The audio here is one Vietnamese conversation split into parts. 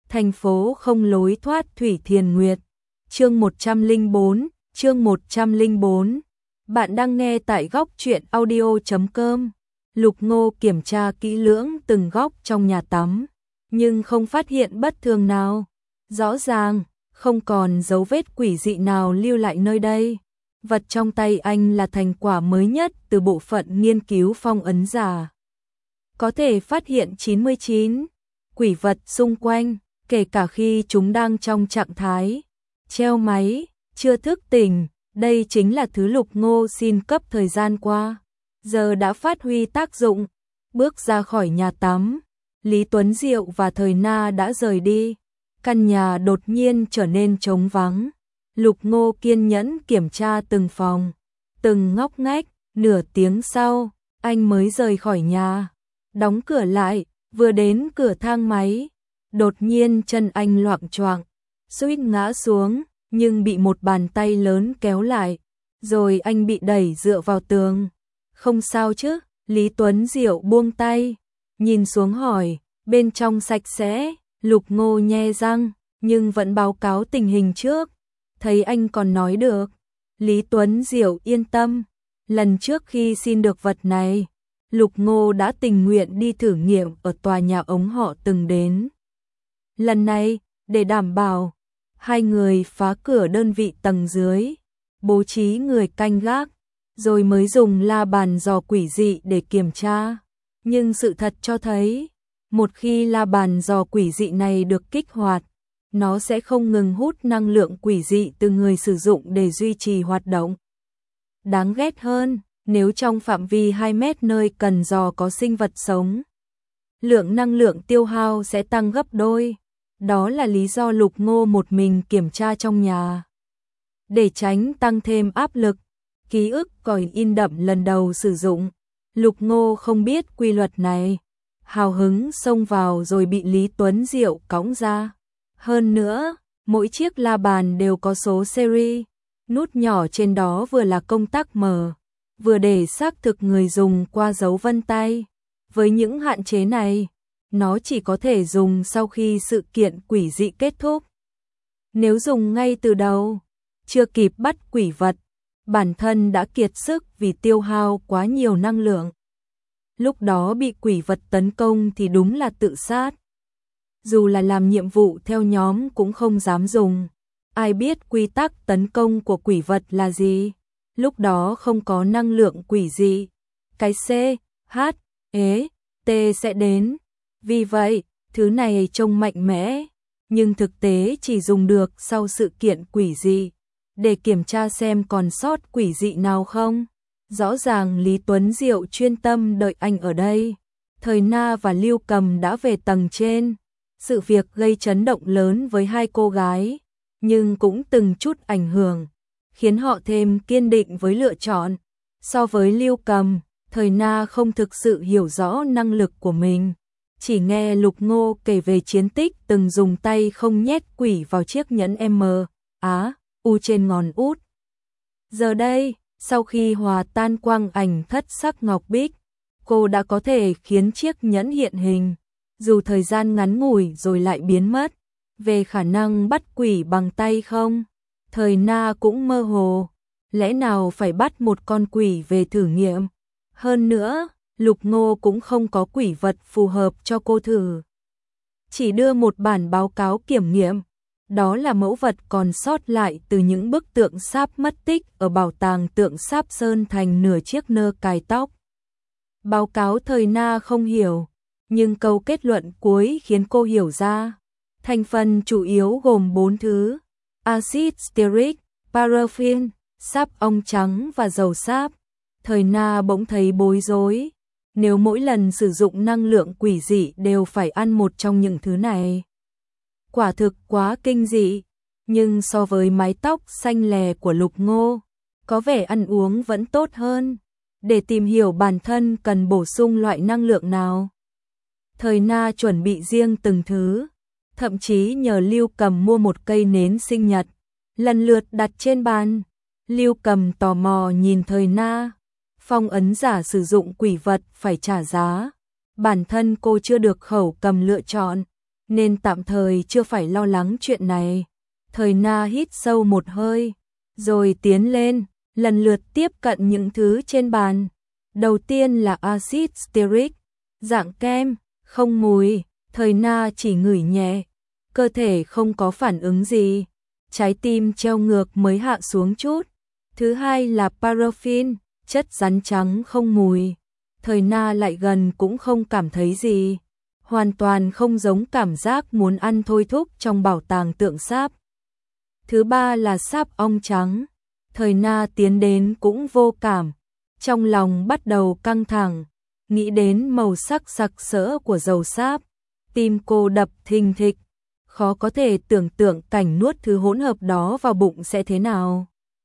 Thành phố không lối thoát Thủy Thiền Nguyệt. Chương 104. Bạn đang nghe tại góc truyện audio.com. Lục Ngô kiểm tra kỹ lưỡng từng góc trong nhà tắm, nhưng không phát hiện bất thường nào. Rõ ràng, không còn dấu vết quỷ dị nào lưu lại nơi đây. Vật trong tay anh là thành quả mới nhất từ bộ phận nghiên cứu phong ấn giả. Có thể phát hiện 99 quỷ vật xung quanh, kể cả khi chúng đang trong trạng thái treo máy, chưa thức tỉnh. Đây chính là thứ Lục Ngô xin cấp thời gian qua, giờ đã phát huy tác dụng. Bước ra khỏi nhà tắm, Lý Tuấn Diệu và Thời Na đã rời đi. Căn nhà đột nhiên trở nên trống vắng. Lục Ngô kiên nhẫn kiểm tra từng phòng, từng ngóc ngách. Nửa tiếng sau, anh mới rời khỏi nhà, đóng cửa lại. Vừa đến cửa thang máy, đột nhiên chân anh loạng choạng, suýt ngã xuống, nhưng bị một bàn tay lớn kéo lại, rồi anh bị đẩy dựa vào tường. Không sao chứ? Lý Tuấn Diệu buông tay, nhìn xuống hỏi. Bên trong sạch sẽ. Lục Ngô nhe răng, nhưng vẫn báo cáo tình hình trước. Thấy anh còn nói được. Lý Tuấn Diệu yên tâm. Lần trước khi xin được vật này, Lục Ngô đã tình nguyện đi thử nghiệm ở tòa nhà ống họ từng đến. Lần này, để đảm bảo, hai người phá cửa đơn vị tầng dưới, bố trí người canh gác, rồi mới dùng la bàn dò quỷ dị để kiểm tra. Nhưng sự thật cho thấy, một khi la bàn dò quỷ dị này được kích hoạt, nó sẽ không ngừng hút năng lượng quỷ dị từ người sử dụng để duy trì hoạt động. Đáng ghét hơn, nếu trong phạm vi 2 mét nơi cần dò có sinh vật sống, lượng năng lượng tiêu hao sẽ tăng gấp đôi. Đó là lý do Lục Ngô một mình kiểm tra trong nhà. Để tránh tăng thêm áp lực, ký ức còi in đậm lần đầu sử dụng, Lục Ngô không biết quy luật này. Hào hứng xông vào rồi bị Lý Tuấn Diệu cõng ra. Hơn nữa, mỗi chiếc la bàn đều có số series, nút nhỏ trên đó vừa là công tắc mở, vừa để xác thực người dùng qua dấu vân tay. Với những hạn chế này, nó chỉ có thể dùng sau khi sự kiện quỷ dị kết thúc. Nếu dùng ngay từ đầu, chưa kịp bắt quỷ vật, bản thân đã kiệt sức vì tiêu hao quá nhiều năng lượng. Lúc đó bị quỷ vật tấn công thì đúng là tự sát. Dù là làm nhiệm vụ theo nhóm cũng không dám dùng. Ai biết quy tắc tấn công của quỷ vật là gì? Lúc đó không có năng lượng quỷ dị, cái C, H, E, T sẽ đến. Vì vậy, thứ này trông mạnh mẽ, nhưng thực tế chỉ dùng được sau sự kiện quỷ dị, để kiểm tra xem còn sót quỷ dị nào không. Rõ ràng Lý Tuấn Diệu chuyên tâm đợi anh ở đây. Thời Na và Lưu Cầm đã về tầng trên. Sự việc gây chấn động lớn với hai cô gái, nhưng cũng từng chút ảnh hưởng, khiến họ thêm kiên định với lựa chọn. So với Lưu Cầm, Thời Na không thực sự hiểu rõ năng lực của mình. Chỉ nghe Lục Ngô kể về chiến tích từng dùng tay không nhét quỷ vào chiếc nhẫn M, Á, U trên ngón út. Giờ đây, sau khi hòa tan quang ảnh thất sắc ngọc bích, cô đã có thể khiến chiếc nhẫn hiện hình, dù thời gian ngắn ngủi rồi lại biến mất. Về khả năng bắt quỷ bằng tay không, Thời Na cũng mơ hồ. Lẽ nào phải bắt một con quỷ về thử nghiệm? Hơn nữa, Lục Ngô cũng không có quỷ vật phù hợp cho cô thử. Chỉ đưa một bản báo cáo kiểm nghiệm. Đó là mẫu vật còn sót lại từ những bức tượng sáp mất tích ở bảo tàng tượng sáp sơn thành nửa chiếc nơ cài tóc. Báo cáo Thời Na không hiểu, nhưng câu kết luận cuối khiến cô hiểu ra. Thành phần chủ yếu gồm 4 thứ: axit stearic, paraffin, sáp ong trắng và dầu sáp. Thời Na bỗng thấy bối rối. Nếu mỗi lần sử dụng năng lượng quỷ dị đều phải ăn một trong những thứ này, quả thực quá kinh dị. Nhưng so với mái tóc xanh lè của Lục Ngô, có vẻ ăn uống vẫn tốt hơn. Để tìm hiểu bản thân cần bổ sung loại năng lượng nào, Thời Na chuẩn bị riêng từng thứ, thậm chí nhờ Lưu Cầm mua một cây nến sinh nhật, lần lượt đặt trên bàn. Lưu Cầm tò mò nhìn Thời Na. Phong ấn giả sử dụng quỷ vật phải trả giá. Bản thân cô chưa được khẩu cầm lựa chọn, nên tạm thời chưa phải lo lắng chuyện này. Thời Na hít sâu một hơi, rồi tiến lên, lần lượt tiếp cận những thứ trên bàn. Đầu tiên là axit stearic, dạng kem, không mùi. Thời Na chỉ ngửi nhẹ, cơ thể không có phản ứng gì, trái tim treo ngược mới hạ xuống chút. Thứ hai là paraffin, chất rắn trắng không mùi. Thời Na lại gần cũng không cảm thấy gì, hoàn toàn không giống cảm giác muốn ăn thôi thúc trong bảo tàng tượng sáp. Thứ ba là sáp ong trắng. Thời Na tiến đến cũng vô cảm, trong lòng bắt đầu căng thẳng, nghĩ đến màu sắc sặc sỡ của dầu sáp, tim cô đập thình thịch, khó có thể tưởng tượng cảnh nuốt thứ hỗn hợp đó vào bụng sẽ thế nào.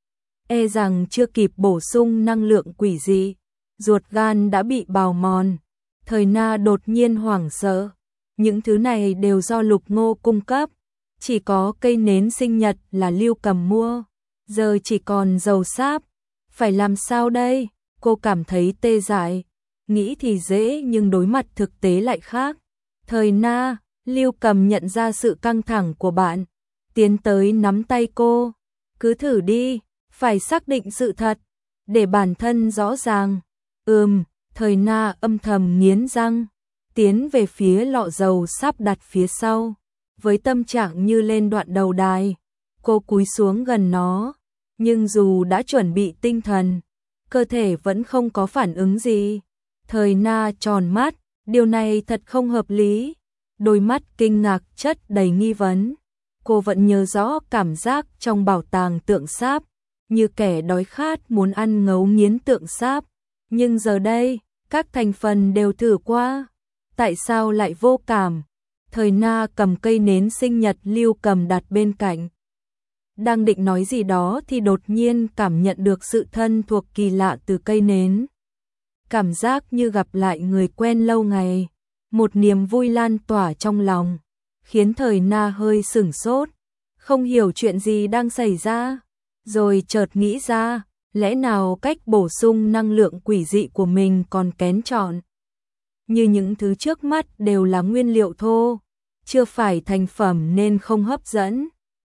E rằng chưa kịp bổ sung năng lượng quỷ dị, ruột gan đã bị bào mòn. Thời Na đột nhiên hoảng sợ, những thứ này đều do Lục Ngô cung cấp, chỉ có cây nến sinh nhật là Lưu Cầm mua, giờ chỉ còn dầu sáp, phải làm sao đây? Cô cảm thấy tê dại, nghĩ thì dễ nhưng đối mặt thực tế lại khác. Thời Na, Lưu Cầm nhận ra sự căng thẳng của bạn, tiến tới nắm tay cô, cứ thử đi, phải xác định sự thật, để bản thân rõ ràng. Thời Na âm thầm nghiến răng, tiến về phía lọ dầu sáp đặt phía sau, với tâm trạng như lên đoạn đầu đài. Cô cúi xuống gần nó, nhưng dù đã chuẩn bị tinh thần, cơ thể vẫn không có phản ứng gì. Thời Na tròn mắt, điều này thật không hợp lý, đôi mắt kinh ngạc chất đầy nghi vấn. Cô vẫn nhớ rõ cảm giác trong bảo tàng tượng sáp, như kẻ đói khát muốn ăn ngấu nghiến tượng sáp, nhưng giờ đây, các thành phần đều thử qua, tại sao lại vô cảm? Thời Na cầm cây nến sinh nhật Lưu Cầm đặt bên cạnh, đang định nói gì đó thì đột nhiên cảm nhận được sự thân thuộc kỳ lạ từ cây nến. Cảm giác như gặp lại người quen lâu ngày, một niềm vui lan tỏa trong lòng, khiến Thời Na hơi sửng sốt, không hiểu chuyện gì đang xảy ra, rồi chợt nghĩ ra, lẽ nào cách bổ sung năng lượng quỷ dị của mình còn kén chọn. Như những thứ trước mắt đều là nguyên liệu thô, chưa phải thành phẩm nên không hấp dẫn.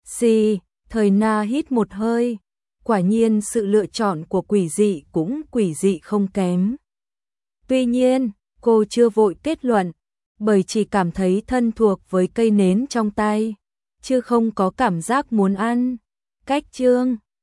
Thời Na hít một hơi, quả nhiên sự lựa chọn của quỷ dị cũng quỷ dị không kém. Tuy nhiên, cô chưa vội kết luận, bởi chỉ cảm thấy thân thuộc với cây nến trong tay, chứ không có cảm giác muốn ăn. Cách chương